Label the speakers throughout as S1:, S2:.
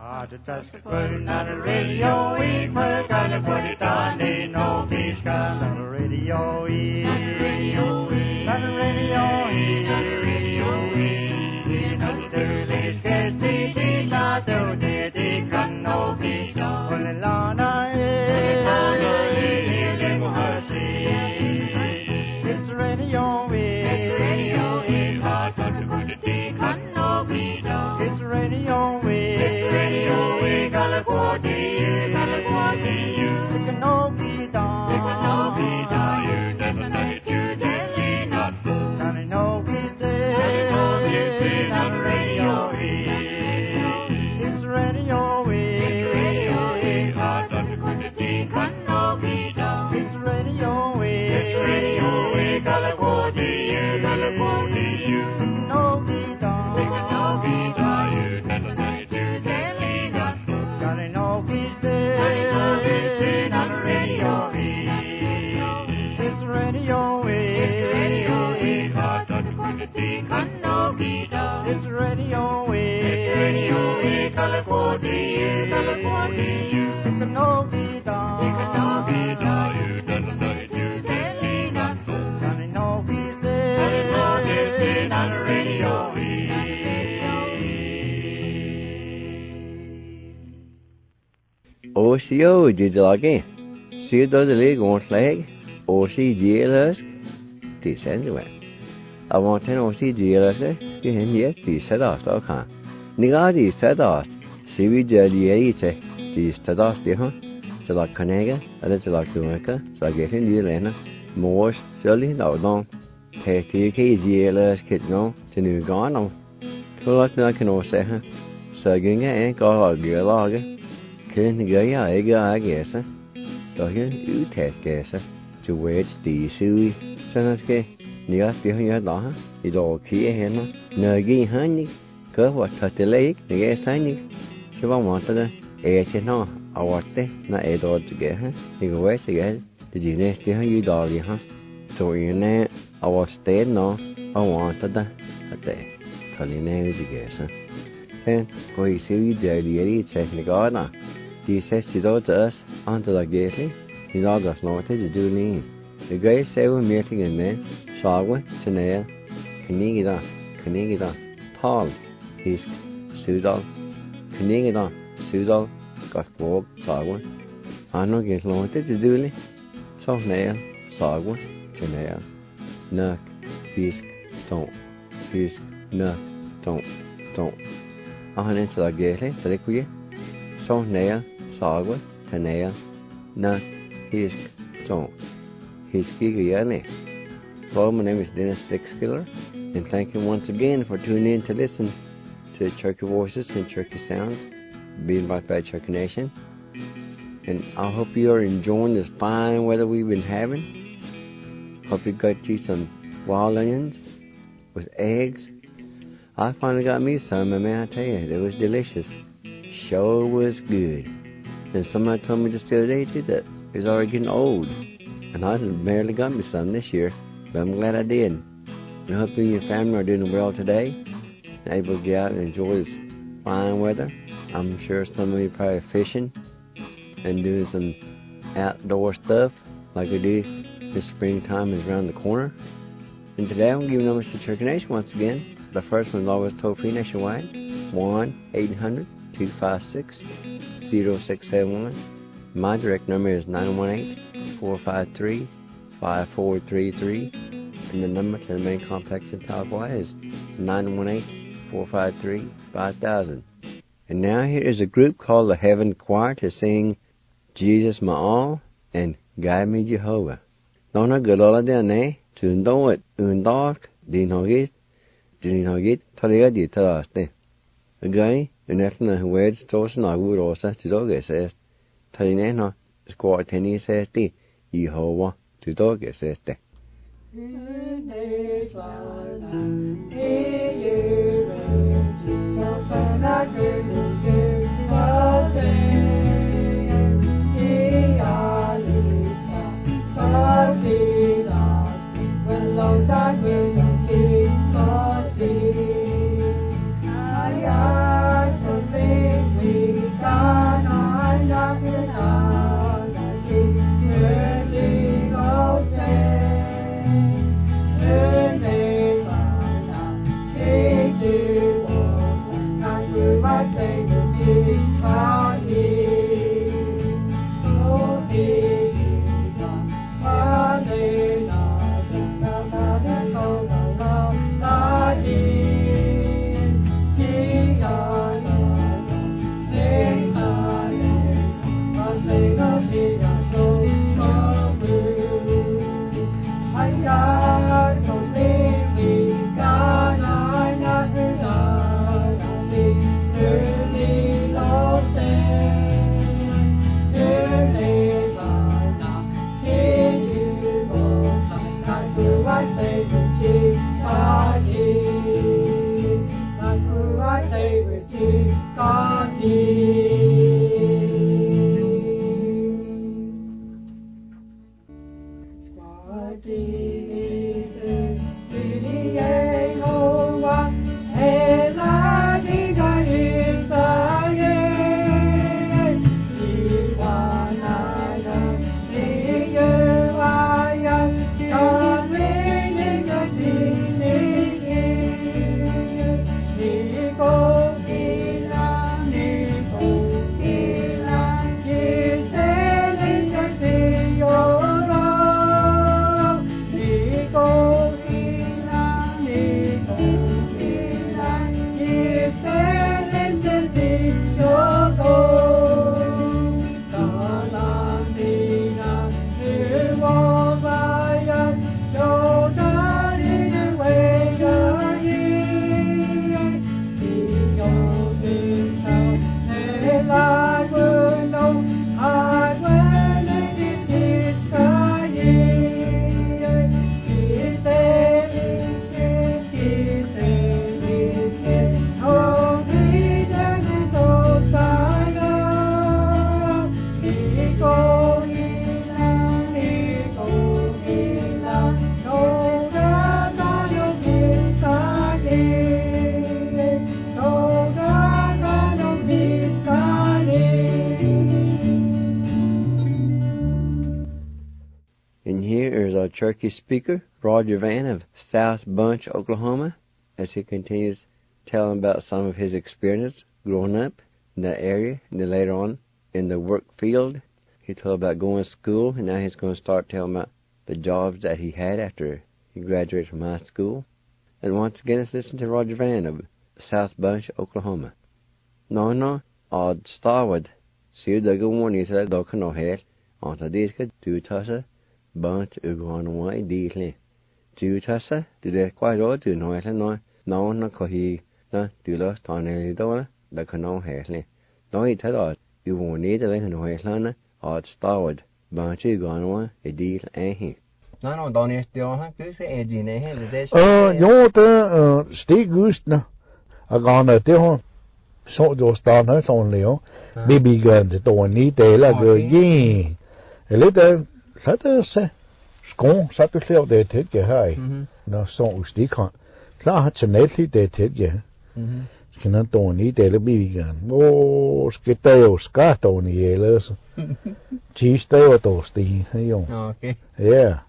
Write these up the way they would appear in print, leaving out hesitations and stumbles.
S1: Just putting on the radio, we gotta put it on, they know he's got on the radio, on the radio, on the radio, on the radio, you know Thursday's guest, they not do, they can know he's got on the lana, it's the radio, hard to put it, they can know he's got, it's the radio,
S2: OCO Digilagi, see the league on flag, OC GLS, this anyway. I want an OC GLS, you can yet the set off, okay. Nigadi set off, see we jelly, the set off, dear, to like Canega, and it's like America, so getting the Elena, more, surely no, don't take GLS kid no, to New Ghana. So like I can all say, huh? So getting a go log. Kun gøy jeg gæsa, døgn uttæt til wedge de syge, så skal nært det her da, I dag kigge henne, når jeg han gør hvad tager det læg, jeg sagde så var måtte det til nå, og det når jeg dog til gæha, jeg går til gæha, det næste her I dag ha, så ene og sted nå, og måtte det at det tager ned til gæsa. Sen går I syge jævlig teknikker da. He says to us onto the gately, in August noted to do lean. The great seven meeting in there, Shagwa, Chanel, Canigida, Tall, his Sudal, Canigida, Sudal, got walk, Sagwa. I know get noted to do lean. So nail, Sagwa, Chanel, Nuck, Fisk, don't, Fisk, Nuck, don't. I into the gately, the liquid. So nail, Sagwa, Tanea, Nuck, Hisk, Don't. Hiskigayane. Hello, my name is Dennis Sixkiller, and thank you once again for tuning in to listen to Cherokee Voices and Cherokee Sounds, being brought by Cherokee Nation. And I hope you are enjoying this fine weather we've been having. Hope you got you some wild onions with eggs. I finally got me some, and man, I tell you, it was delicious. Sure was good. And somebody told me just the other day too that it's already getting old, and I barely got me some this year, but I'm glad I did. I hope you and your family are doing well today, and able to get out and enjoy this fine weather. I'm sure some of you are probably fishing and doing some outdoor stuff like we do. This springtime is around the corner. And today I'm giving numbers to Cherokee Nation once again. The first one is always toll-free nationwide, 1-800-256-0671. My direct number is 918-453-5433. And the number to the main complex in Talagwai is 918-453-5000. And now here is a group called the Heaven Choir to sing Jesus My All and Guide Me Jehovah. Donna Galola de Ane, to know it, Undork, Dinhogit, Taliga di Talaste. A guy, and Ethna who wears Tosin I would also to Doge says, Talinena, squad tennis says, Jehovah, to Doge says.
S3: I
S2: And here is our Cherokee speaker, Roger Van of South Bunch, Oklahoma, as he continues telling about some of his experiences growing up in that area, and then later on in the work field. He told about going to school, and now he's going to start telling about the jobs that he had after he graduated from high school. And once again, let's listen to Roger Van of South Bunch, Oklahoma. No, odd starwood. See the good one is that dog no head. On the disc, do tossa. Bunch ugon away deeply. Do tossa, do that quite all do no cohi, no, do lost on a little, the cano hairly. No, it had odd, you won't need a little hairlana, odd starwood. Bunch ugon away, a deal and he. No, don't you still have to say, Gene,
S3: you're the stick goose now. I gone at the home. So those down only, baby guns, don't need they like a yin. A little. Let say, scone, sat to clear their tit, high. No, so stick on. Class and lately they tit, cannot don't need they be gun. Oh, skittle, scat on the yellows. Cheese tail toasty,
S2: okay.
S3: Yeah.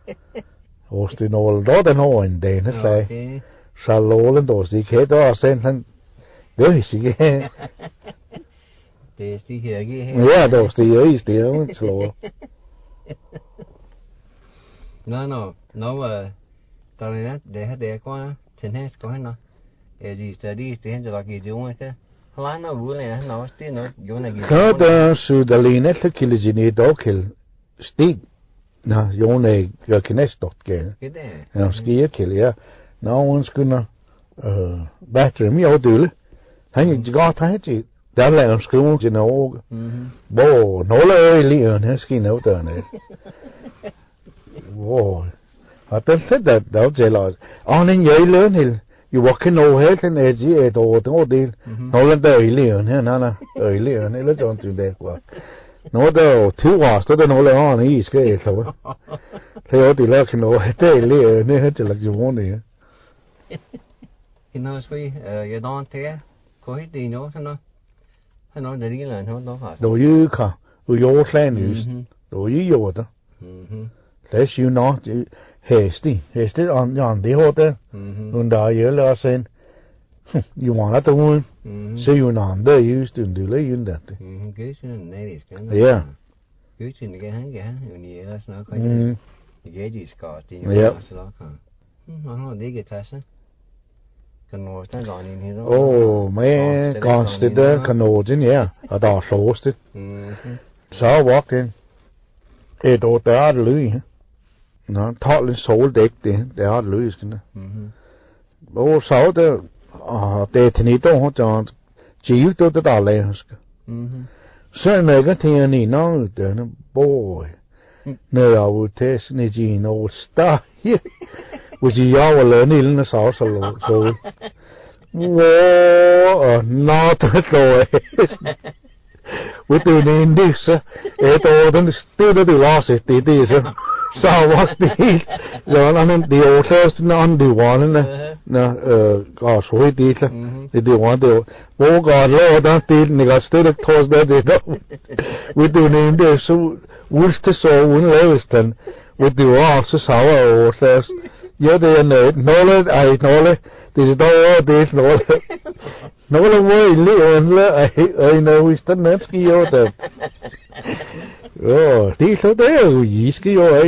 S3: Hosting all dot and all in day, say. Shall and those the kid or send them. There is again. Yeah, those the east, the slow.
S2: No, tao này để có trên hết có hết nó, gì study thì hiện giờ là cái gì cái, lá nó vui này nó tí nó vô này cái.
S3: Có đó sự đó liền hết cái gì này đó cái stick, na vô này cái này stop cái.
S2: Cái đấy.
S3: Nó ski cái ya, nó vẫn skulle battery mi ở đâu, hay như có thấy chứ. Đó là school you know. Bo nó là liền hết ski nó đó này. Wow. I think that that's a lot. On in your learn hill, you walk in no health and edgy at all deal. No land earlier, Nana, earlier, and let's on to that one. No, though, 2 hours, so no on east, okay, so they ought to look no earlier, and they had to like you want here.
S2: You know, you don't care. Go ahead, you know, I know the deal and no hard.
S3: Do you come? Your plan is, do you order? Less you not hasty on the order. And I yell saying, you want that one? So you know, they used to do in that. Yeah.
S2: Good in the gang, you that's not quite. You get his card,
S3: yeah.
S2: They get us.
S3: Oh, man, constant Canadian, yeah. I thought lost it. So I walked in. It ought to add Louis. No, totally sold deck there. They are Louis. Oh, so the Tenito, John, Chief to the Dollars. Certainly, I got any no, then, boy. No, I would test Nijin old stuff here. Which you all learn in the sauce, so. Whoa, not the we do need this. It all the still the loss it is. So what the I mean the authors non the one gosh we did the one the God Lord don't did nigga still towards that we do need this so Worcester so one Lewiston with the also sour authors you're the knowledge I knowledge this is all this knowledge no way I know we stand that ski order tí số thế gì ski order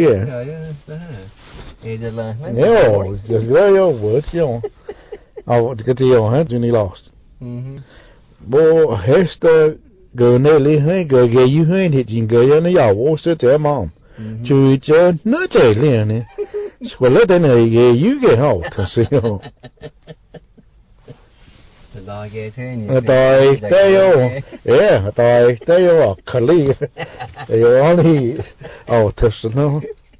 S3: no just go words you cái gì hả Johnny lost bo hesta go nearly hay go ge you hay thì chỉ go nó giàu vô sẽ thế mà chui cho nó chạy liền nè Well, let them you get out to see you.
S2: A die, they are colleague. They only out to know.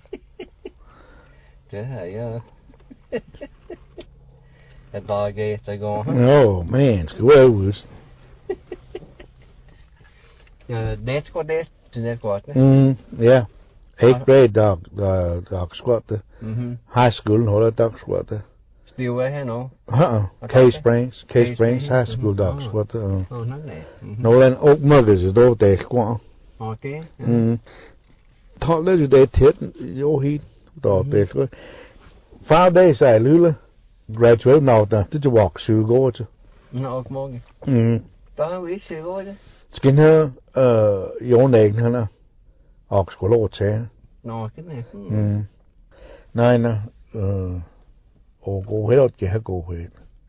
S2: A die, they go. Oh, man, where was that's what that's to that what? Yeah. 8th grade dog squat high school no dog squat still where no K Springs high school dog squat no lên Oak Muggers is đâu để squat okay thought lên để thiệt vô hít đó để squat 5 days I lula graduate now da did you walk shoe go chứ no Oak Muggers đó biết shoe go chứ skin her vô nền hả Oxford låt säga. No, cái này. Nej, nej. Og gå helt ikke gå helt.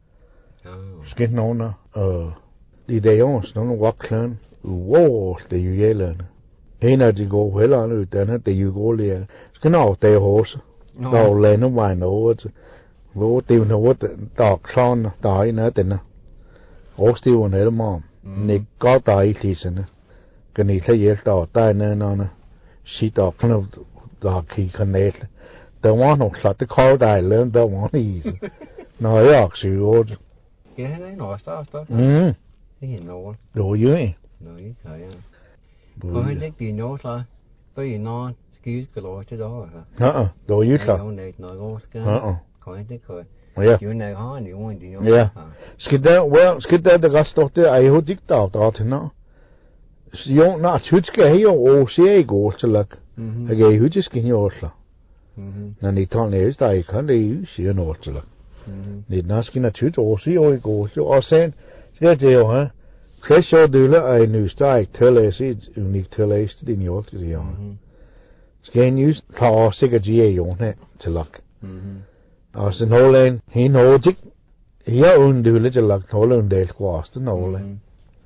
S2: Skin nogen de der års nogen voksne. Wow, det jo gælder. Hende de går heller nu den det jo går lige. Skin av det hos. Der lander mig noget. Hvor det jo noget der klan der i natten. Og det jo noget mom. Nik godt der i tisene. Kan I tage hjælp der der nede. Shit up kind of the key connect. The one who shut the car die learned that one easy. No, I actually would. Yeah, I know stuff. You know. Do you? No, you can't. Có hay chắc gì nhớ sao? Tôi gì nó skill cái lối chứ đó hả? Do you sao? Không này nói có cái. Có hay chắc rồi. Yeah. You know how you want to know. Yeah. Skidder the gas doctor I ho dikt out that no. Jo, na, tjutske he jo se I går til lak. Jeg husker ikke også. Når ni tager næst, der kan det jo se noget til lak. Ni næsten er tjut og se og I går. Og sen skal det jo ha. Klass jo dølle er nu stærk til læse unikt til læse din jo til jo. Skal ni tage sikkert jo her til lak. Og så Holland, he Nordic. Her undølle til lak Holland del kvast Holland.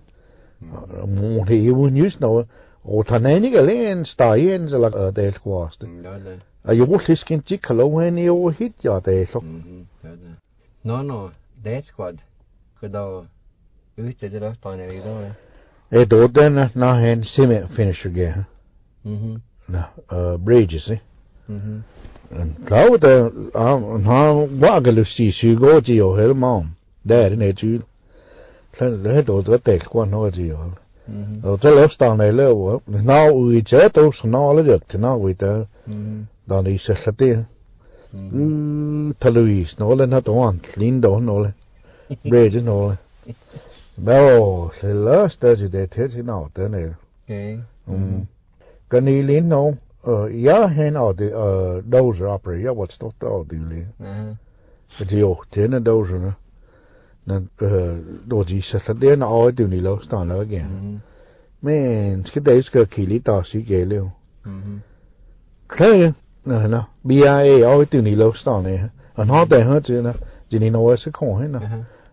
S2: He wouldn't use no or tananiga len stayen så lag det kvast. Er jo skin tikalo hen jo hit ja det så. No det squad. Kudo ute det der står nede der. Då den na hen semi finisher ge. Na Bridges. And klaw der han wagalu si go til jo hel mom. Der er det det då det quan noget jo. Og det løfter han eller nå vi tæt så nå lidt til nå vi der. Der er så det. Taluis nå den har doan clean down nå. Bridge nå. Well, det last det tæt nå den er. Okay. Kan I lige nå jeg hen og det dozer opera jeg hvad står der det lige. Det jo tænder dozerne. Då de så det er over det ni lov står der igen. Men skal det skal kigge lidt der sig gælde. Klar, nå, BIA over det ni lov står der. Og har det her til der, det ni noget så kommer hen.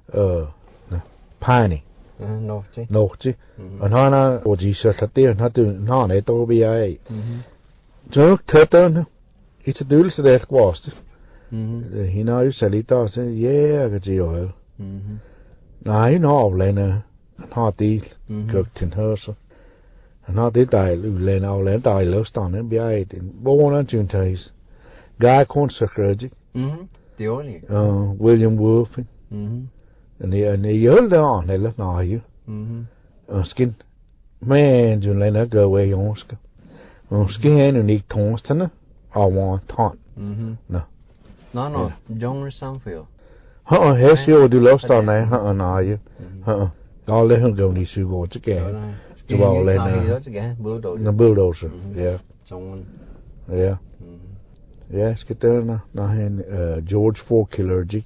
S2: Pani. Norte. Og han har og de så det har det har net over BIA. Så tætterne. Det er dølse der kvast. Hende er jo så lidt der så ja, det jo. Nej, han har aflandet. Han har del købt til højse. Han har det dejlige aflandet dejlige stande. Vi er et borgerne tjentagis. Guy Conservative. Det er ordentligt. William Wolfe.
S3: and the old on they look now you skin man you like that go away on skin and nick tones to I want ton no
S2: John Sanfield
S3: here's you do lost on there now you I'll let him go need to go again well then the bulldozer yeah yeah yes get there now George Forkillergic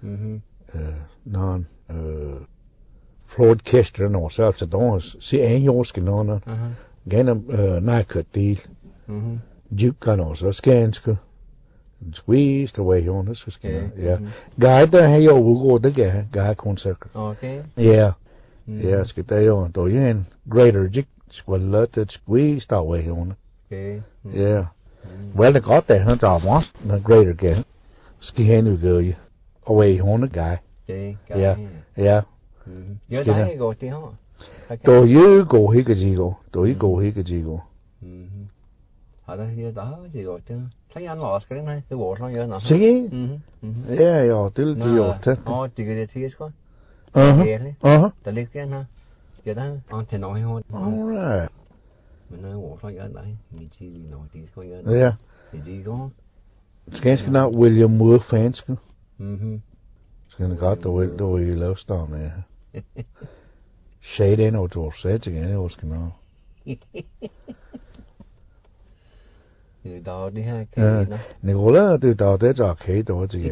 S3: non Floyd Kester no self to dons see en jorske no gennem naket deal Duke kan også skanske squeezed away on this yeah guy der har jo ugo det guy koncert
S2: okay
S3: yeah yeah skal der jo då igen greater jig skulle det squeezed away on
S2: okay
S3: yeah well det godt der han tager mig the greater again skal han jo gå away on the guy yeah yeah
S2: nhớ đấy rồi tí hả
S3: då you go he cái gì go då you go he cái gì go
S2: ở đây đó gì rồi chứ thấy anh lọt cái này cái bộ nó nhớ nó
S3: sí yeah yo til tío thế
S2: thì cái gì có tại liệt cái ha giờ đó anh thì nói thôi
S3: alright
S2: mình nói bộ nó nhớ đấy mình chỉ nói tí có nhớ
S3: yeah
S2: thì gì có
S3: Skansk not William Moore fans Skansk got the way love storm there Shade ain't no draw set again it was genau
S2: từ đó đi ha cái đó
S3: Nicola từ đó tới giờ kể đó chứ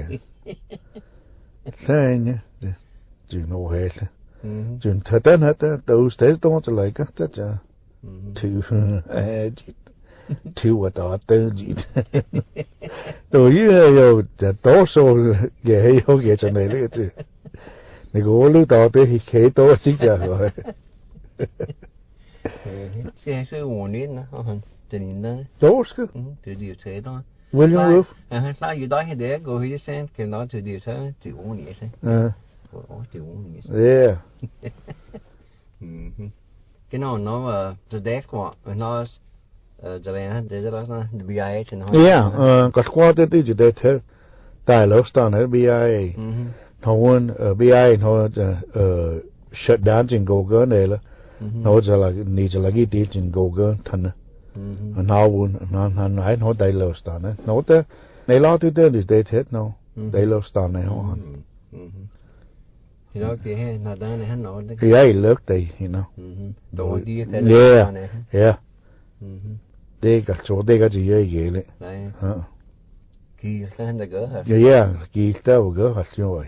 S3: thế nhá chuyện nó hết chuyện thật đấy hết từ tới đó cho lại các tất cả two what đó từ gì tôi yêu tổ số cái cho này đấy chứ Nicola đó tới kể đó chính là rồi
S2: cái sự ổn định đó hả tình đó
S3: đó chứ
S2: từ điều thế đó
S3: William Wolf
S2: saoอยู่đó để go he sent cái nó từ điều thế chịu ổn định thế chịu ổn định
S3: yeah
S2: cái nó the death của nó giờ này để cho nó BIA thì nó
S3: yeah có qua tới từ đây thế tại lúc đó nó BIA thằng BIA nó shut down trên Google này là nóจะlàนี่จะlagi deal trên Google thằng nó muốn nó nói nó đại lúc đó nó tới này lo từ từ để thế nó đại lúc đó này họ
S2: thì đó cái hè nó đang này hắn nói
S3: cái ấy lúc đấy you know
S2: đồ đi thế
S3: này yeah đây cái chỗ đây cái gì vậy đấy
S2: kỳ sang đã gỡ hả
S3: yeah kỳ tao gỡ hả rồi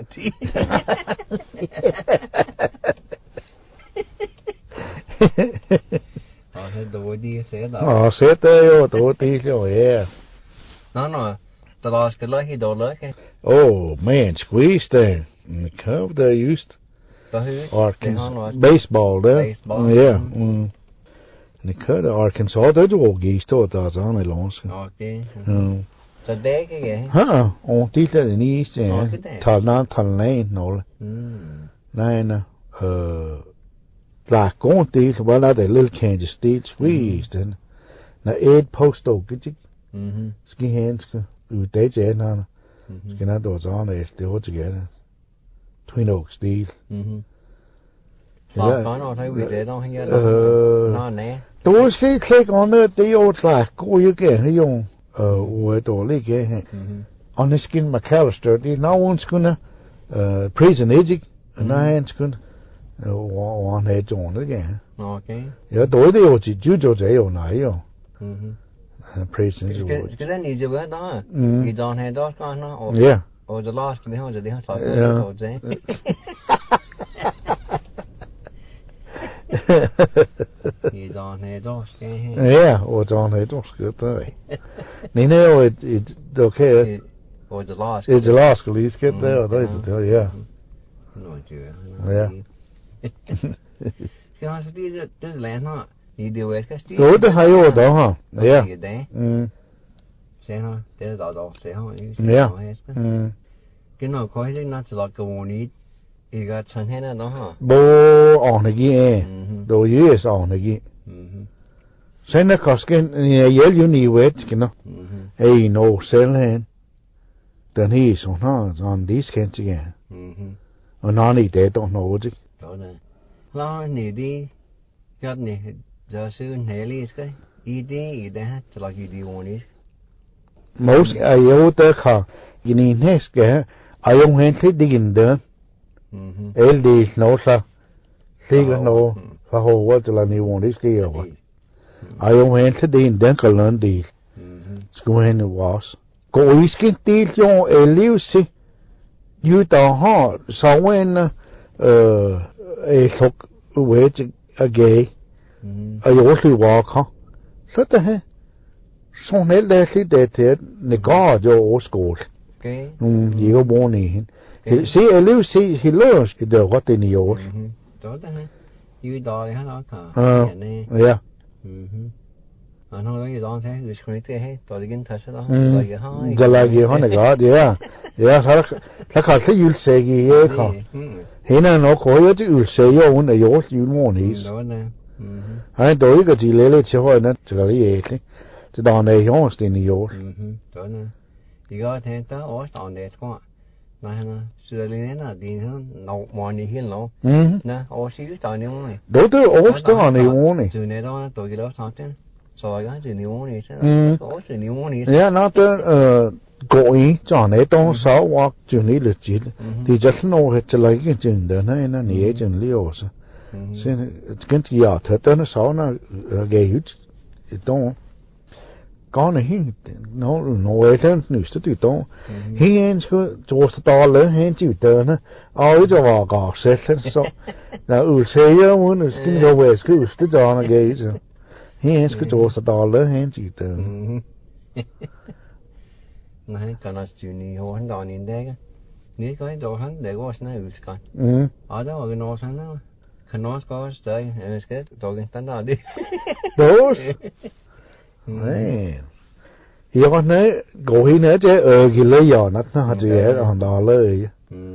S2: thế đồ đi sẽ đó
S3: sẽ tới đồ đi rồi yeah
S2: nó tao cái lối khi đồ lối cái
S3: oh man squeeze there curve they used Arkansas baseball there yeah the cut Arkansas they do geese to that on the lawn
S2: okay so đấy cái gì
S3: hả tí là ní thằng này nó này nè là con tí là là the little Kansas State squeezed na eight postal cái chứ ski hands u tế chế na cái nào đó cho này still together Twin Oaks Steel
S2: có nó thấy vị thế đâu hay nhớ nó nè
S3: tôi sẽ click on it the old like cô như cái hay dùng với tổ lý cái on the skin McAllister thì nó muốn skin prison age nó hay skin on hệ chọn đấy cái
S2: okay
S3: giờ tối thì我只就做这有哪有prison
S2: cái đó nhiều chỗ đó cái chọn hệ đó có nó
S3: yeah
S2: the last cái họ jadi họ thôi thế cái chọn hệ đó cái
S3: yeah我chọn hệ đó cái đấy你呢我okay
S2: the last
S3: it's the last at least get there đấy rồi yeah
S2: nói chưa
S3: yeah
S2: cái nó sẽ đi tới lên nó đi điều về cái
S3: tối thì hay ở đó ha yeah
S2: sẽ nó để đó sẽ không
S3: yeah
S2: cái nó có cái nó chỉ là cái món này cái cái chân hết đó ha
S3: bố on này kia đồ US on này kia sen nó có cái yel you need wait cái nó hey no sell hand then he so no on this can't again nó nị để tao nói chứ
S2: đó nè lo nị đi gặp nị giờ sư nè lý cái ý đây chỉ là cái điều này
S3: most ai tớ khá ini nes cái ai ông hẹn thấy đi gần đó el đi nó sa thì cái nó phá hồ quá chỉ là nhiều này cái gì ai ông hẹn thấy đi gần đó cái lần đi cũng hẹn nó was có ý kiến tí cho eliu si như tao họ sau when thuộc về chỉ gay ai ở khi walk ha rất là xong hết đây khi để thế này có cho ở school
S2: cái
S3: gì có bố này si eliu si he learns cái đó có tên nhiều
S2: đó ha như đó thì nó cả
S3: yeah
S2: nó nói gì đó thế người school thế hết tôi đi kiến thức đó
S3: giờ là gì họ này có yeah它它是有些个个现在nó có有就有些有我那有摸呢
S2: đó nè
S3: ai đối cái gì lấy lấy chiếu hỏi nó chỉ là cái gì thế chỉ đòn này không có tiền nhiều
S2: đó nè thì có thể ta ở đòn này quá này nè sửa lên là đi nó mọi người hiện lo nè ở xí đòn này mà
S3: đối với ở đòn này muốn này
S2: từ này đó tôi cái đó sao thế rồi cái từ nhiều này sẽ có từ nhiều này
S3: yeah nó tới cố ý cho này đông sáu hoặc chuyện lý lịch gì thì just know hết chỉ là cái chuyện đó này nó nhẹ chuyện liều sao sen cái gì à thật nó sáu nó gây hút đông có này nó nói thế nữ sẽ tự động hiện cái chỗ đó lớn hiện chịu tờ nó ôi cho vào cả sẽ thế sao là xe á muốn cái đồ về cái tự cho nó gây chứ hiện cái chỗ đó lớn hiện chịu tờ
S2: này còn là chuyện này họ hắn đòi nhìn đây nếu cái đồ hắn để có nó ưu cái ở đó cái nó hắn nó cái nó có tới cái đồ cái tấn đi
S3: đúng giờ con nói cổ hi nữa chứ cái lấy giò nó chỉ hết còn đò lấy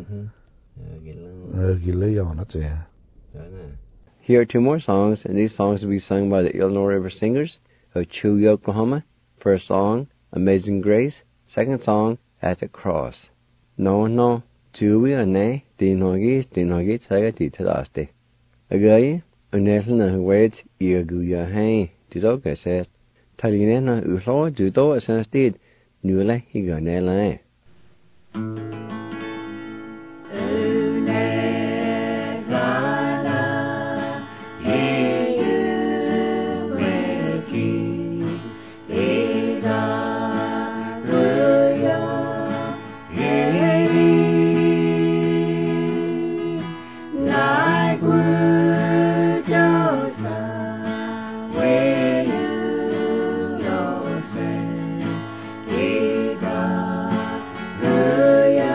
S3: cái lấy giò nó chỉ
S2: Here are two more songs, and these songs will be sung by the Illinois River Singers of Chewy, Oklahoma. First song, Amazing Grace. Second song, At the Cross. No, Chewy and ne, dinogis, saga titadaste. Again, unetna words, Iaguya hay, Tizoka says. Talinena uso judo asensted nula higanela.
S1: Hallelujah.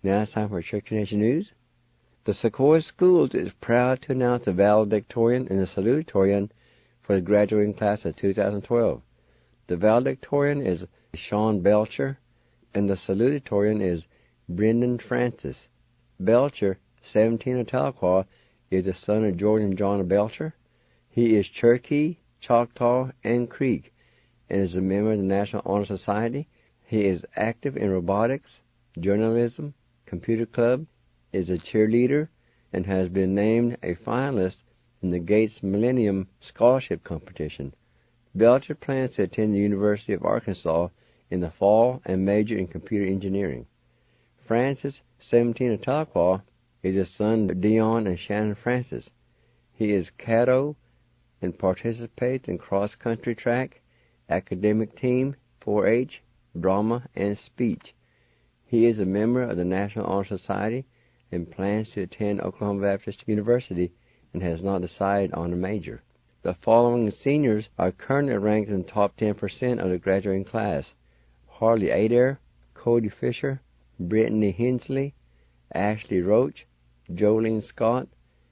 S2: Now it's time for Church Nation News. The Sequoia Schools is proud to announce the valedictorian and the salutatorian for the graduating class of 2012. The valedictorian is Sean Belcher, and the salutatorian is Brendan Francis. Belcher, 17 of Tahlequah, is the son of George and John Belcher. He is Cherokee, Choctaw, and Creek, and is a member of the National Honor Society. He is active in robotics, journalism, computer club, is a cheerleader, and has been named a finalist in the Gates Millennium Scholarship Competition. Belcher plans to attend the University of Arkansas in the fall and major in computer engineering. Francis, 17 of Tahlequah, is the son of Dion and Shannon Francis. He is Caddo and participates in cross-country track, academic team, 4-H, drama, and speech. He is a member of the National Honor Society and plans to attend Oklahoma Baptist University and has not decided on a major. The following seniors are currently ranked in the top 10% of the graduating class: Harley Adair, Cody Fisher, Brittany Hensley, Ashley Roach, Jolene Scott,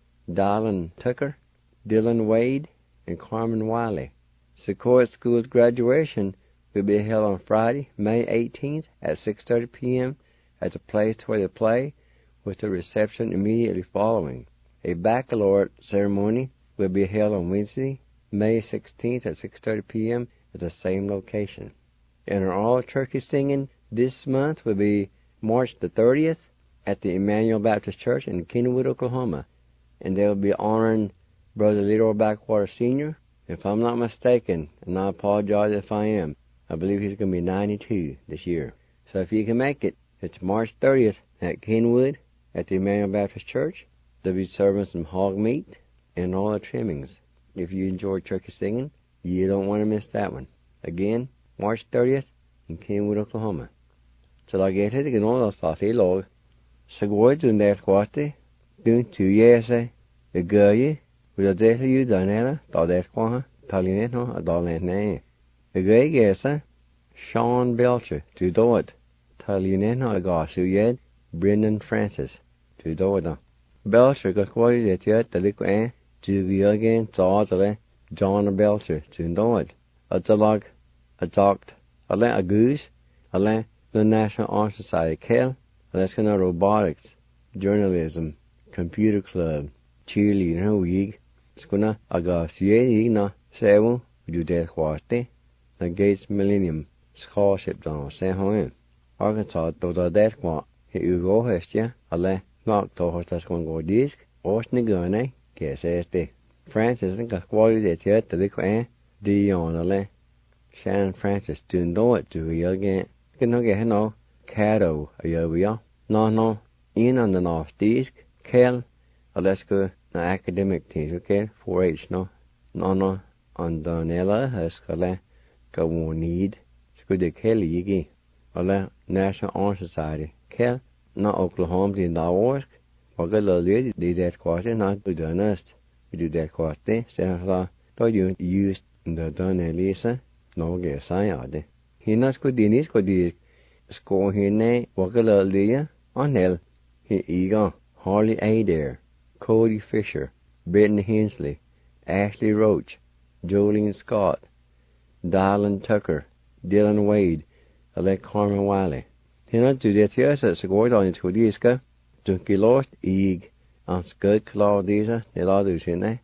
S2: Dylan Tucker, Dylan Wade, and Carmen Wiley. Sequoia School's graduation will be held on Friday, May 18th at 6:30 p.m. at the place where they play, with the reception immediately following. A baccalaureate ceremony will be held on Wednesday, May 16th at 6:30 p.m. at the same location. And our all-turkey singing this month will be March the 30th at the Emmanuel Baptist Church in Kenwood, Oklahoma. And they will be honoring Brother Leroy Backwater Sr. If I'm not mistaken, and I apologize if I am, I believe he's going to be 92 this year. So if you can make it, it's March 30th at Kenwood at the Emmanuel Baptist Church. They'll be serving some hog meat and all the trimmings. If you enjoy turkey singing, you don't want to miss that one. Again, March 30th in Kenwood, Oklahoma. Så da get det ikke noe av i lag. Så går du ned kvartet, du til jæse, det gør jeg, og det er jo der nede, da det kommer, taler nå, og da er nede. Det gør jeg jæse, Sean Belcher, du død, taler nå, og går så jæd, Brendan Francis, du død. Belcher går kvartet det jæd, det ligger en, du vil igen, så det John Belcher, du død. Og det lag, og dagt, og goose, og the National Honor Society, Kel, let's go robotics, journalism, computer club, cheerleading week, skuna agasiye na seven, do that quarte, the Gates Millennium Scholarship down San Juan. Arkansas to that qua, he ugo hestia, ale, knock to hostas con go disc, osnigone, KSSD. Francis and got quality that yet the liquor, Dion ale, Shannon Francis, to know it to you again. Cái nó ghé nó Caddo ở giờ bây giờ nó in on the north disc Kel Alaska na academic teams okay 4-H nó on the nela has kala ka need sku de Kel yigi ala National Honor Society Kel na Oklahoma in the work og cái lời đi det quite not to the honest we do that quite so to you use the done Elisa no ge sai ade Hinas ko dinis ko di sko hine wakala liya onel he ega Harley Adair, Cody Fisher, Brittany Hensley, Ashley Roach, Jolene Scott, Dylan Tucker, Dylan Wade, Alec Carmen Wiley. Hina du det yasa så går det till diska du kilost eg ans good Claudisa de la du sine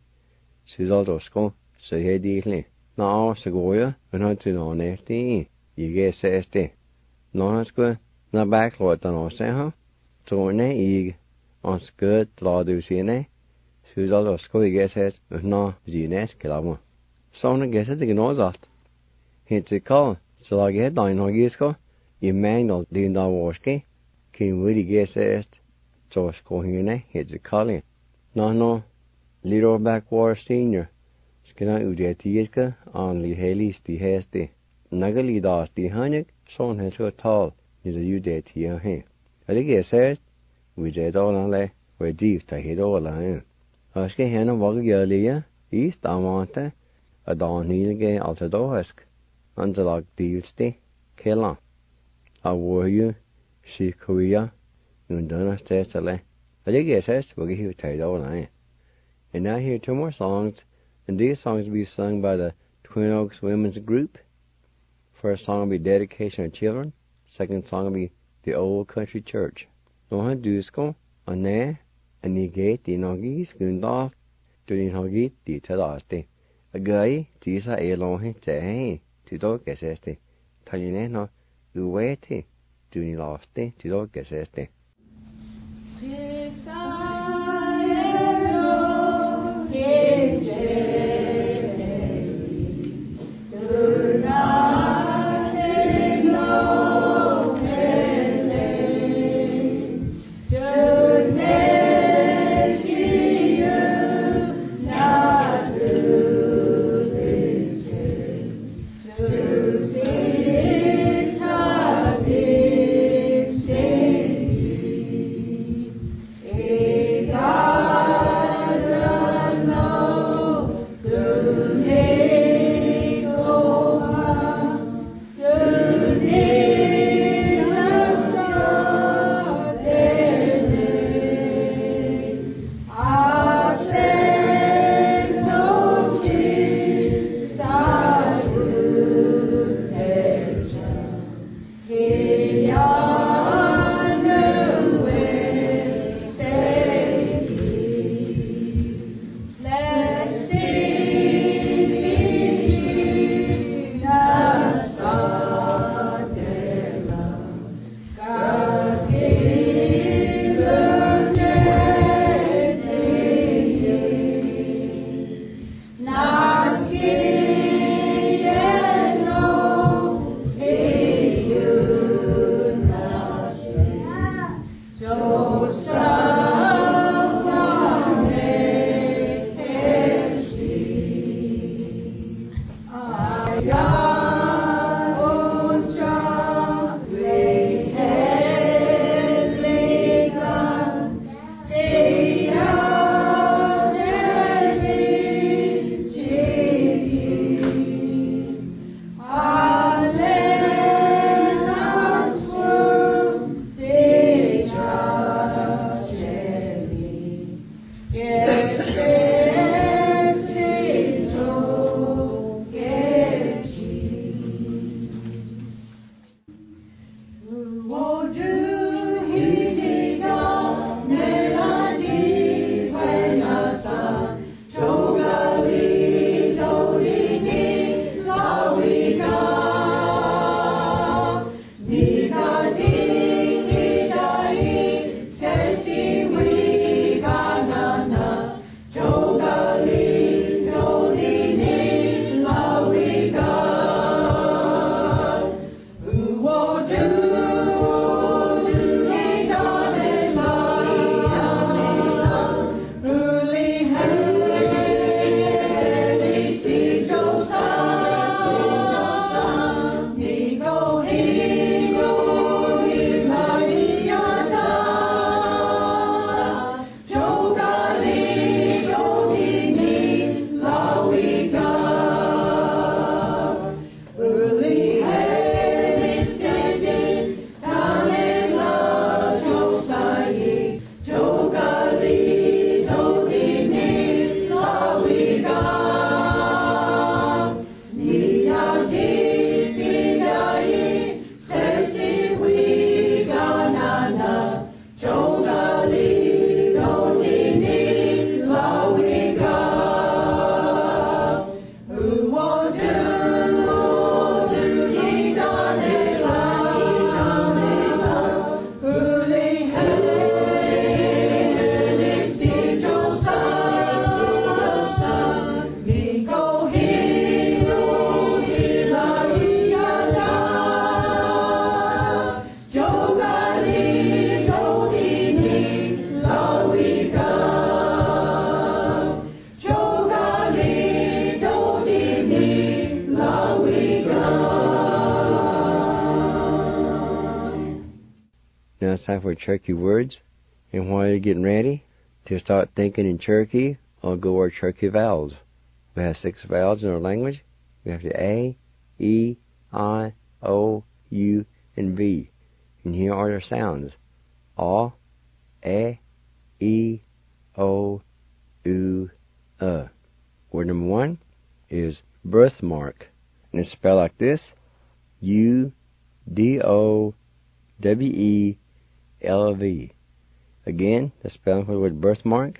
S2: så sko så he dihle na så går jag men har till någon efter I SSD. Någonsko na backlot dan også Tone I anskud ladu sine. Suzal sko I SS na zines kelamo. Sånne gese det gnozat. Hit call så lag het dan nogisko. Emmanuel din da worske. Kim wuri gese så sko hine hit call. No Leroy Backwater Senior. Skena udetiska on li helis di heste. Nagali das di hanik son has so tall is a udet here he. Alige says we jet all on le we deep ta hit all on. Aske hena wag yalia east amante a don hilge altadosk anzalag dealsti killa. A warrior she korea Undana Stestale. I think it says we'll get you tied all night. And now here 2 more songs, and these songs will be sung by the Twin Oaks Women's Group. First song will be Dedication of Children. Second song will be The Old Country Church. Noha Dusko, Ane, Anigate, the Nogis, Gundok, Durin Hogit, the Tadaste. A guy, Tisa Elonhe, Tahe, Tido Gaseste. Talineno, Uwete, Durin Loste, Tido Gaseste. Now it's time for Cherokee words. And while you're getting ready to start thinking in Cherokee, I'll go over Cherokee vowels. We have 6 vowels in our language. We have the A, E, I, O, U, and V. And here are their sounds. A, A, E, O, U, Word number 1 is birthmark, and it's spelled like this: U-D-O-W-E-L-V. Again, the spelling for the word birthmark: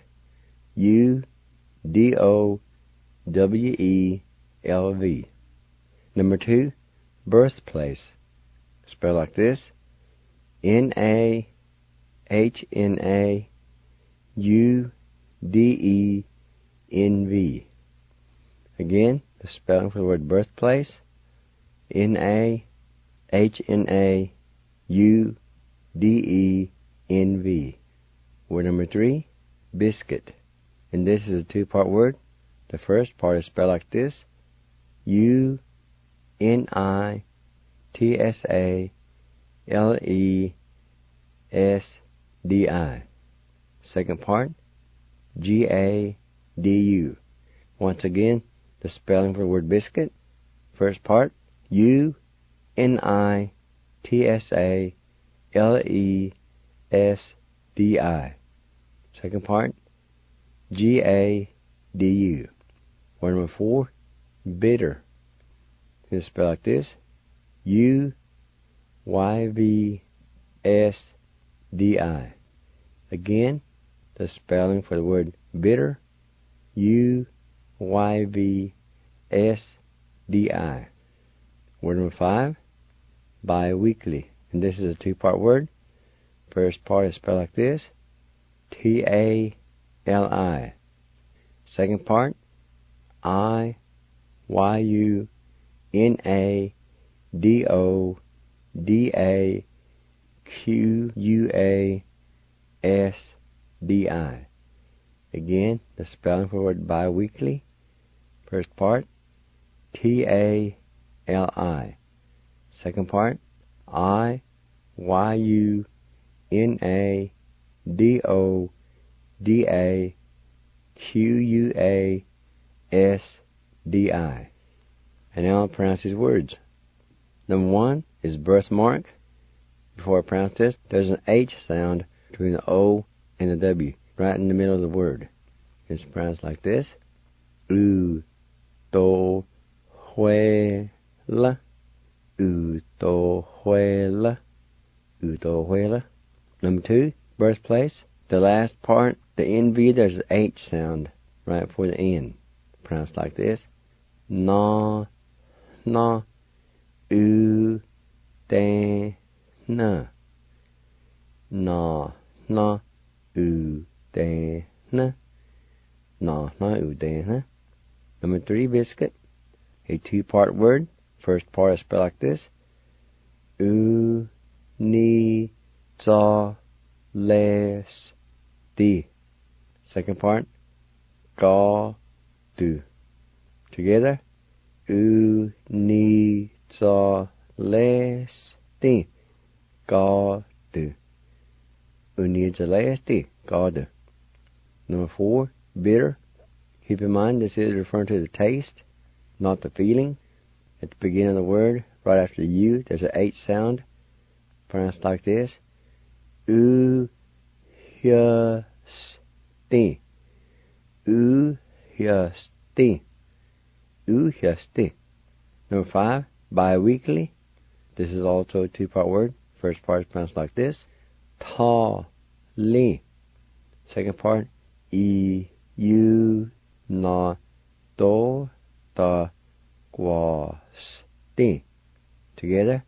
S2: U-D-O-W-E-L-V. Number 2, birthplace, spelled like this: N-A-H-N-A-U-D-E-N-V. Again, the spelling for the word birthplace: N-A-H-N-A-U-D-E-N-V. Word number 3, biscuit, and this is a two-part word. The first part is spelled like this: U-N-I-T-S-A-L-E-S-D-I. Second part, G-A-D-U. Once again, the spelling for the word biscuit. First part, U-N-I-T-S-A-L-E-S-D-I. Second part, G-A-D-U. Word number 4, bitter. It's spelled like this: U-Y-V-S-D-I. Again, the spelling for the word bitter: U-Y-V-S-D-I. Word number 5, bi-weekly, and this is a two-part word. First part is spelled like this: T-A-L-I. Second part, I-Y-U-N-A-D-O-D-A-Q-U-A-S-D-I. Again, the spelling for the word bi-weekly. First part, T-A-L-I. Second part, I-Y-U-N-A-D-O-D-A-Q-U-A-S-D-I. And now I'll pronounce these words. Number 1 is birthmark. Before I pronounce this, there's an H sound between the O and the W, right in the middle of the word. It's pronounced like this: U-to-hue-la, U-to-hue-la, U-to-hue-la. Number 2, birthplace. The last part, the NV, there's an H sound right before the N. Pronounced like this: Na, na, u, de, na. Na, na, u, de, na. Na, na, u, de, na. Number 3, biscuit. A two-part word. First part is spelled like this: U, ni, za, les, di. Second part, ga, du. Together: U, ni, za, les, di. Ga, du. U, ni, za, les, di. Ga, du. Number 4, bitter. Keep in mind this is referring to the taste, not the feeling. At the beginning of the word, right after the U, there's an H sound, pronounced like this: U, hya, sti. U, hya, sti. U, hya, sti. Number 5, bi-weekly. This is also a two-part word. First part is pronounced like this: ta, li. Second part, I, U, na, do, da, gwa, sti. Together: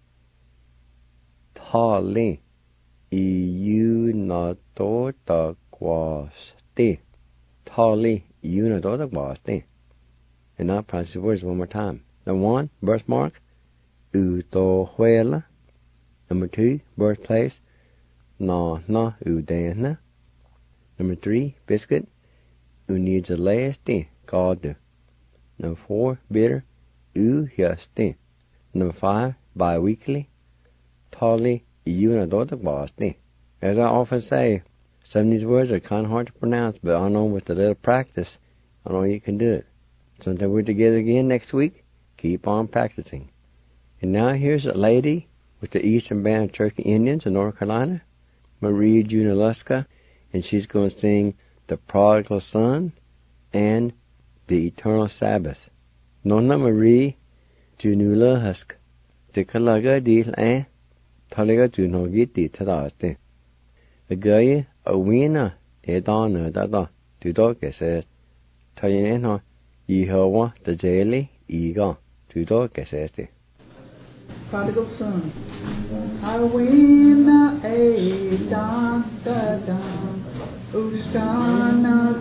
S2: ta, li. I, U, na, do, da, gwa, sti. Ta, li. I, U, na, do, da, gwa, sti. And now pronounce the words one more time. Number 1, birthmark: U-to-hue-la. Number 2, birthplace: Na, na, u-de, na. Number 3, biscuit: U-ni-za-les-ti, ga-du. Number 4, bitter: U-hya-sti. Number 5, bi-weekly: Ta-li, I-u-na-do-da-gwa-sti. As I often say, some of these words are kind of hard to pronounce, but I know with a little practice, I know you can do it. So until we're together again next week, keep on practicing. And now here's a lady with the Eastern Band of Cherokee Indians in North Carolina, Marie Junaluska, and she's going to sing The Prodigal Son and The Eternal Sabbath. Nonna Marie, Junula Husk, the Kalaga deal, Talaga Junogi Titaraste. The guy, a winner, a donor, that to dog says, Tayana, Yehovah, the jelly, Ega, to dog says.
S4: Prodigal son, I win a dan da dan, Ustana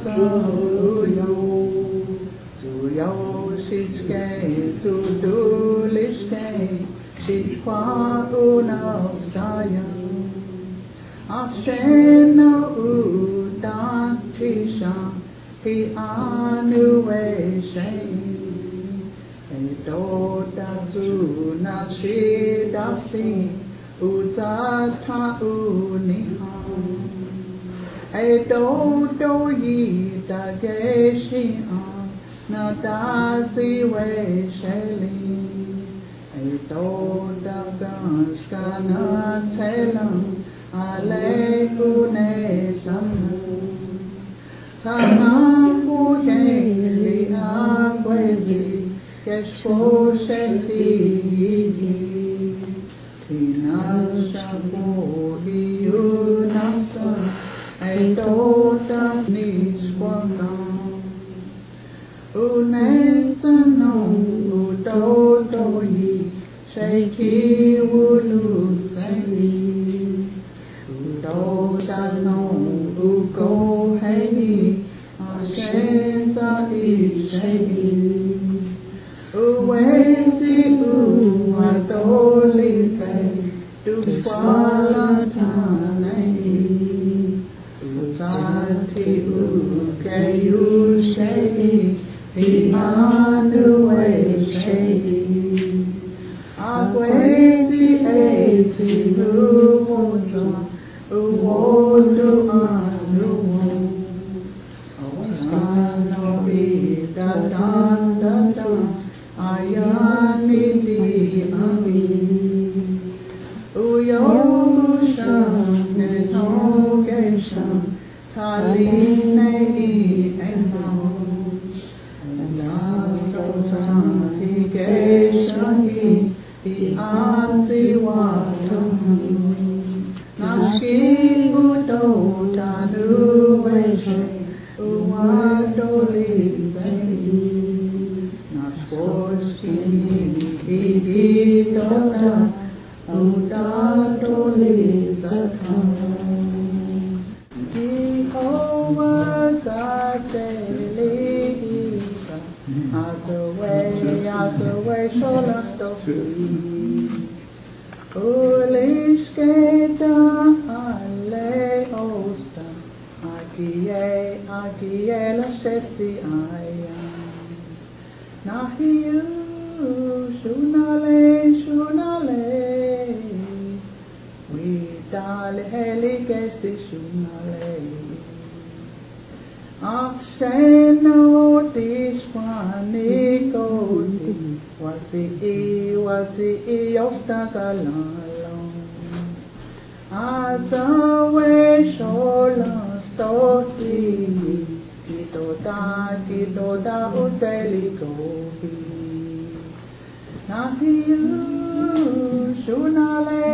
S4: to yo, she's gay, to do lishke, she's qua una sayan, Ashena udan tisha, he anu shay. Do da tu na shi da si uza ta uniha e do yi da ge shi na da si we sheli e do da gas kana telam ale kune samu sana ku ye li ha kwe Keshposheti Tinashabo Iyunasa Aidota Nishwaka Unetano Udodoyi Shaiki Wulu Sani Udodano Ugo Hei Ashenza Ishegi Uwezi uwadolite Dukwalatanayi Utati ukeyushei Imanuwe shei Agwezi eti uwodo Uwodo anuwo Awano ida dan da dan Ayani di ami Uyosha Neno Gesha Taline I Eno Nafota Hi Gesha Hi Anti Watamu Nashi Udo Tanu Weshe Uwadoli Zeni Idota Udatoli Zata Jehovah Zateli Isa Out the way, Shola Stofi Ulishketa Ale Osta Agie La Shesti Aya Nahiu Shunale We dale heli gesti shunale Aksheno dishwani kodi Wati ostagalalong Azawe shola stoti Kitoda uzeli gobi Nahiu shunale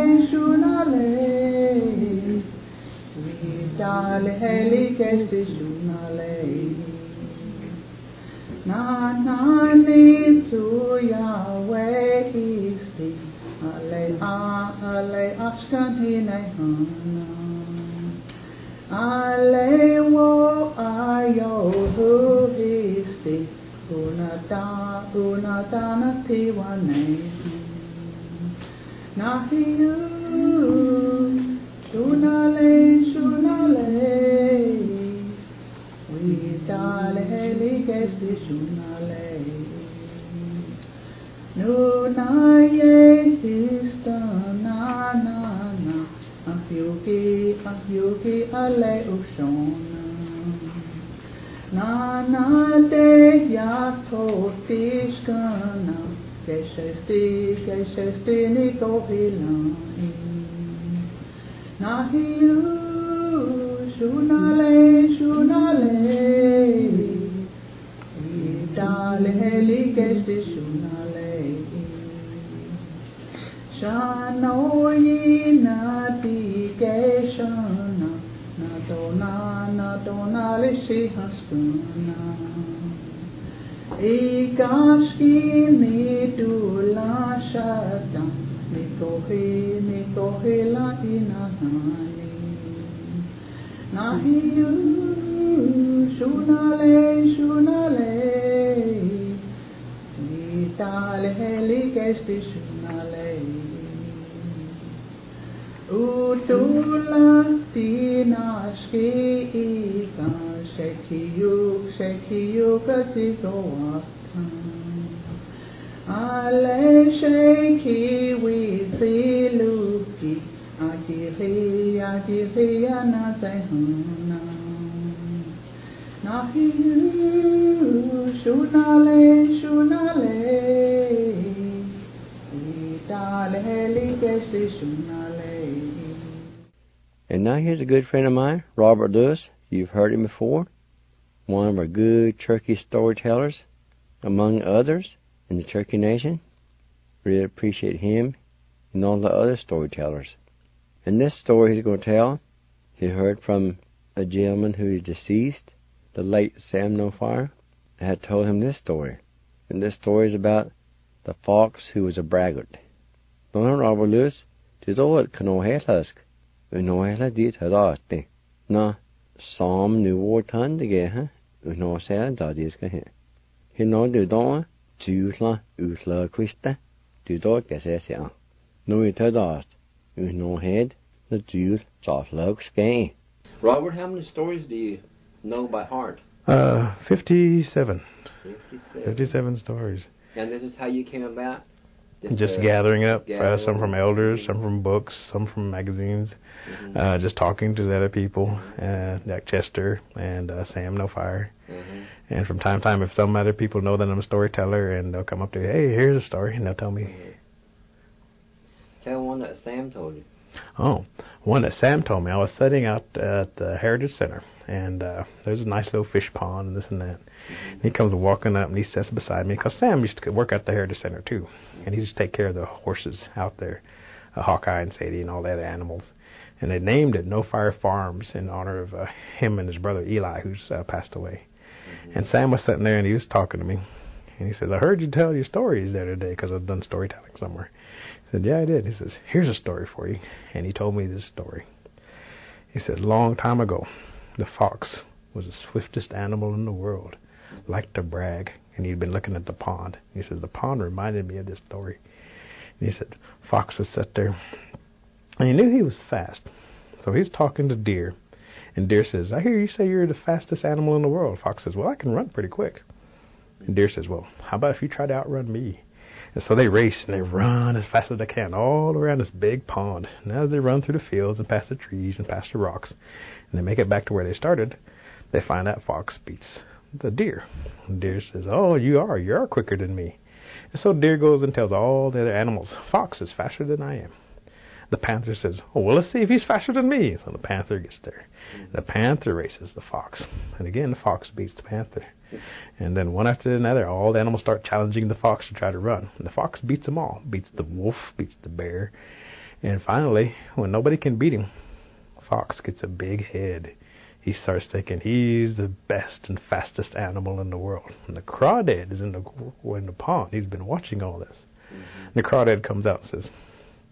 S4: We dale heli gesti shunale Nani tu Yahweh isti Ale ashkan hinay hana Ale wo ayohu isti Unatana tiwane Nahiu shunale We dale heli gesti shunale Nunaye hista na Ahyuki ale ushona Na de yato tishkana Keshesti niko hilai Nahiu Shunale, shunale, itale heli gesti shunale. Shanoi nati ke shana, natona lishi haskuna. Ikashki ni tula shata, nikohe la inahani. Nahiyu, shunale, itale heli gesti shunale. Utula tinashki ika, shekiyuk atikoatan. Ale sheki wiziluki, akiri anatehana. Nahiyu, shunale, itale heli gesti shunale.
S2: And now here's a good friend of mine, Robert Lewis. You've heard him before. One of our good Cherokee storytellers, among others, in the Cherokee Nation. Really appreciate him and all the other storytellers. And this story he's going to tell, he heard from a gentleman who is deceased, the late Sam No Fire, had told him this story. And this story is about the fox who was a braggart. Don Robert Lewis, tis all kano helhusk. No hela dit hadaste. Na Sam nu war tandige ha. No sa dadiska he. He no du don tuusla usla kwista. Du dog gasese. No it hadast. No head the dude soft log skay. Robert, how many stories do you know by heart?
S5: 57. 57 stories.
S2: And this is how you came about?
S5: Just gathering up, some from elders, some from books, some from magazines, just talking to the other people, Jack Chester and Sam No Fire. And from time to time, if some other people know that I'm a storyteller, and they'll come up to me, hey, here's a story, and they'll tell me.
S2: Tell one that Sam told you.
S5: Oh, one that Sam told me. I was sitting out at the Heritage Center, and there's a nice little fish pond and this and that. And he comes walking up, and he sits beside me, because Sam used to work at the Heritage Center, too. And he used to take care of the horses out there, Hawkeye and Sadie and all the other animals. And they named it No Fire Farms in honor of him and his brother Eli, who's passed away. And Sam was sitting there, and he was talking to me. And he says, I heard you tell your stories there today, because I've done storytelling somewhere. I said, yeah, I did. He says, here's a story for you. And he told me this story. He said, long time ago, the fox was the swiftest animal in the world, liked to brag, and he'd been looking at the pond. He says, the pond reminded me of this story. And he said, fox was sat there, and he knew he was fast. So he's talking to Deer, and Deer says, I hear you say you're the fastest animal in the world. Fox says, well, I can run pretty quick. And Deer says, well, how about if you try to outrun me? And so they race and they run as fast as they can all around this big pond. And as they run through the fields and past the trees and past the rocks, and they make it back to where they started, they find that fox beats the deer. And Deer says, oh, you are quicker than me. And so Deer goes and tells all the other animals, fox is faster than I am. The panther says, oh, well, let's see if he's faster than me. So the panther gets there. The panther races the fox. And again, the fox beats the panther. And then one after another, all the animals start challenging the fox to try to run. And the fox beats them all. Beats the wolf, beats the bear. And finally, when nobody can beat him, fox gets a big head. He starts thinking he's the best and fastest animal in the world. And the crawdad is in the pond. He's been watching all this. And the crawdad comes out and says,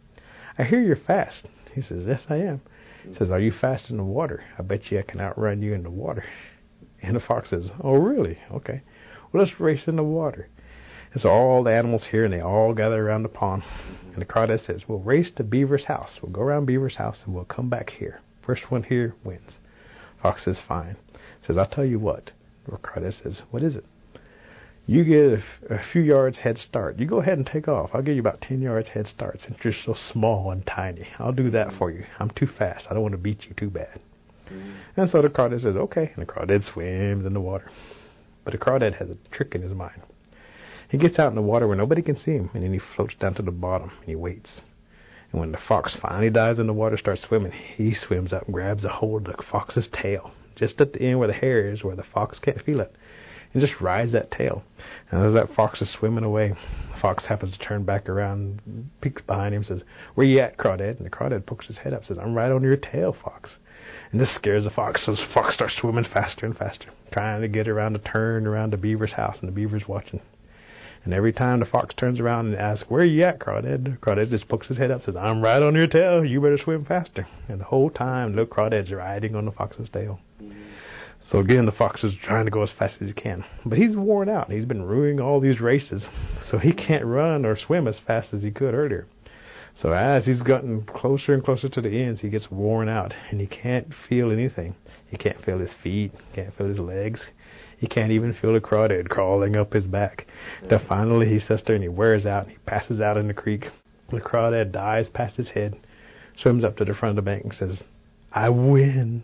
S5: I hear you're fast. He says, yes, I am. He says, are you fast in the water? I bet you I can outrun you in the water. And the fox says, oh, really? Okay. Well, let's race in the water. And so all the animals here, and they all gather around the pond. And the crawdad says, we'll race to Beaver's house. We'll go around Beaver's house, and we'll come back here. First one here wins. Fox says, fine. Says, I'll tell you what. The crawdad says, what is it? You get a few yards head start. You go ahead and take off. I'll give you about 10 yards head start since you're so small and tiny. I'll do that for you. I'm too fast. I don't want to beat you too bad. And so the crawdad says, okay. And the crawdad swims in the water. But the crawdad has a trick in his mind. He gets out in the water where nobody can see him, and then he floats down to the bottom, and he waits. And when the fox finally dives in the water, starts swimming, he swims up and grabs a hold of the fox's tail, just at the end where the hair is, where the fox can't feel it, and just rides that tail. And as that fox is swimming away, the fox happens to turn back around, peeks behind him, says, "Where you at, Crawdad?" And the Crawdad pokes his head up, says, "I'm right on your tail, Fox." And this scares the fox, so the fox starts swimming faster and faster, trying to get around to turn around the beaver's house, and the beaver's watching. And every time the fox turns around and asks, "Where you at, Crawdad?" Crawdad just pokes his head up, says, "I'm right on your tail. You better swim faster." And the whole time, little Crawdad's riding on the fox's tail. So again, the fox is trying to go as fast as he can. But he's worn out. He's been ruining all these races, so he can't run or swim as fast as he could earlier. So as he's gotten closer and closer to the ends, he gets worn out, and he can't feel anything. He can't feel his feet, can't feel his legs. He can't even feel the Crawdad crawling up his back. Then finally he sits there and he wears out, and he passes out in the creek. The Crawdad dives past his head, swims up to the front of the bank and says, "I win."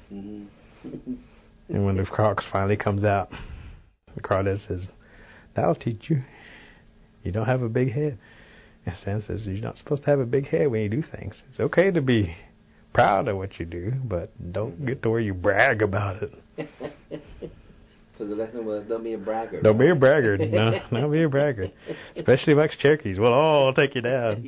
S5: And when the fox finally comes out, the Crawdad says, "That'll teach you. You don't have a big head." And Sam says, "You're not supposed to have a big head when you do things. It's okay to be proud of what you do, but don't get to where you brag about it."
S2: So the lesson was, don't be a braggart.
S5: Don't be a braggart. No, don't be a braggart. Especially amongst Cherokees. We'll all take you down.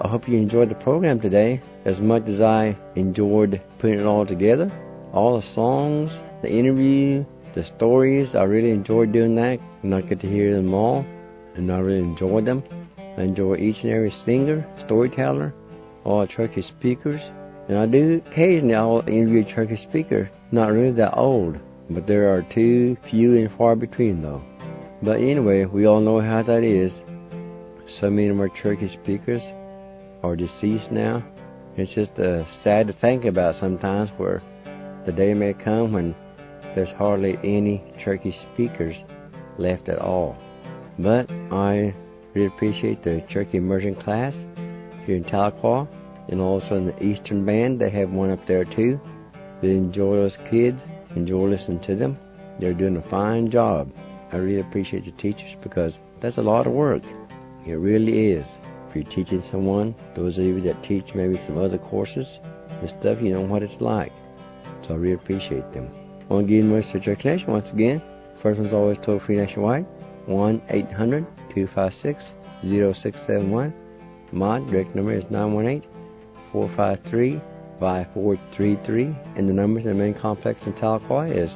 S2: I hope you enjoyed the program today as much as I enjoyed putting it all together. All the songs, the interview, the stories, I really enjoyed doing that. And I get to hear them all, and I really enjoyed them. I enjoy each and every singer, storyteller, all the church speakers. And I do occasionally I'll interview a church speaker, not really that old, but there are too few and far between though. But anyway, we all know how that is. So many of our church speakers are deceased now. It's just sad to think about sometimes, where the day may come when there's hardly any church speakers left at all. But I really appreciate the church immersion class here in Tahlequah, and also in the Eastern Band. They have one up there too. They enjoy those kids, enjoy listening to them. They're doing a fine job. I really appreciate the teachers, because that's a lot of work. It really is. If you're teaching someone, those of you that teach maybe some other courses and stuff, you know what it's like. So I really appreciate them. I want to give you the Church Connection once again. First one's always toll-free nationwide, 1-800-256-0671. My direct number is 918-453-5433. And the numbers in the main complex in Tahlequah is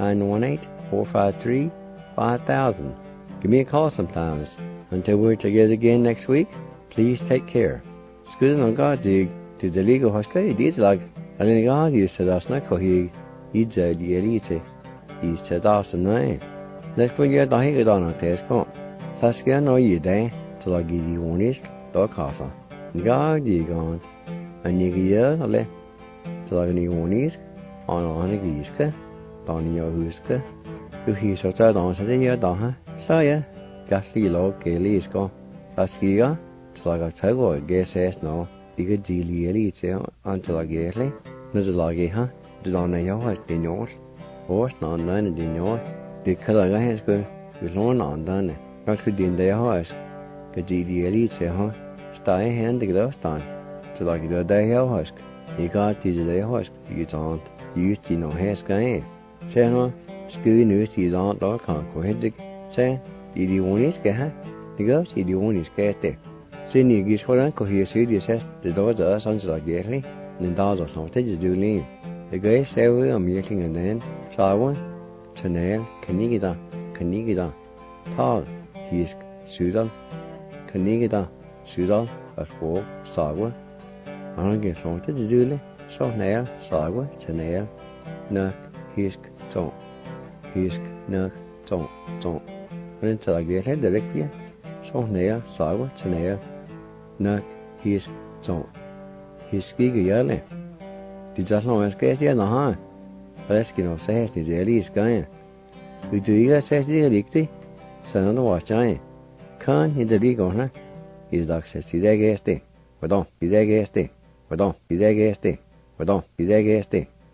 S2: 918-453-5000. Give me a call sometimes. Until we're together again next week, please take care. Excuse me, God, to the legal hospital, these like, I didn't go, you said that's not cohy, you said, you said that's a name. Let's put your dahi on a test comp. Let's get no you there till I give you one is, dog coffee. God, you gone, and you get a le till I need one is, on a giska, on your huska, who he's so tired on the year, huh? So, yeah. Gasly log Gaelisk Askiga till I got tego guess as no Diga Gili until I Gaely Nuzalagi huh did on a yaw has been yours horse non none in yours the color has good with long on done not could in the house Gili huh stay hand the last time till I get a day husk you got these day husk you don't use the no has game say no school news is on dog can't go ahead say idionis ke ha diga idionis ke te sini gis holan ko hier serious has the doza sans la gerli nin doza so te juli the guy say we am yelling and then sawa chanel kanigida tal his sudan kanigida sudan at for sawa ange so te juli so nail sawa chanel na his to na to When I get head directly, so near, sour, Chanel, Nuck, his so. His ski yelling. Did just know as gas in the hand. Reskin of says is early is going. We do you says the electric? Son of the watch giant. Can't hit the league on her. His dog says he's a gas day. Pardon, he's a gas day. Pardon, he's a gas day. Pardon, he's a gas day.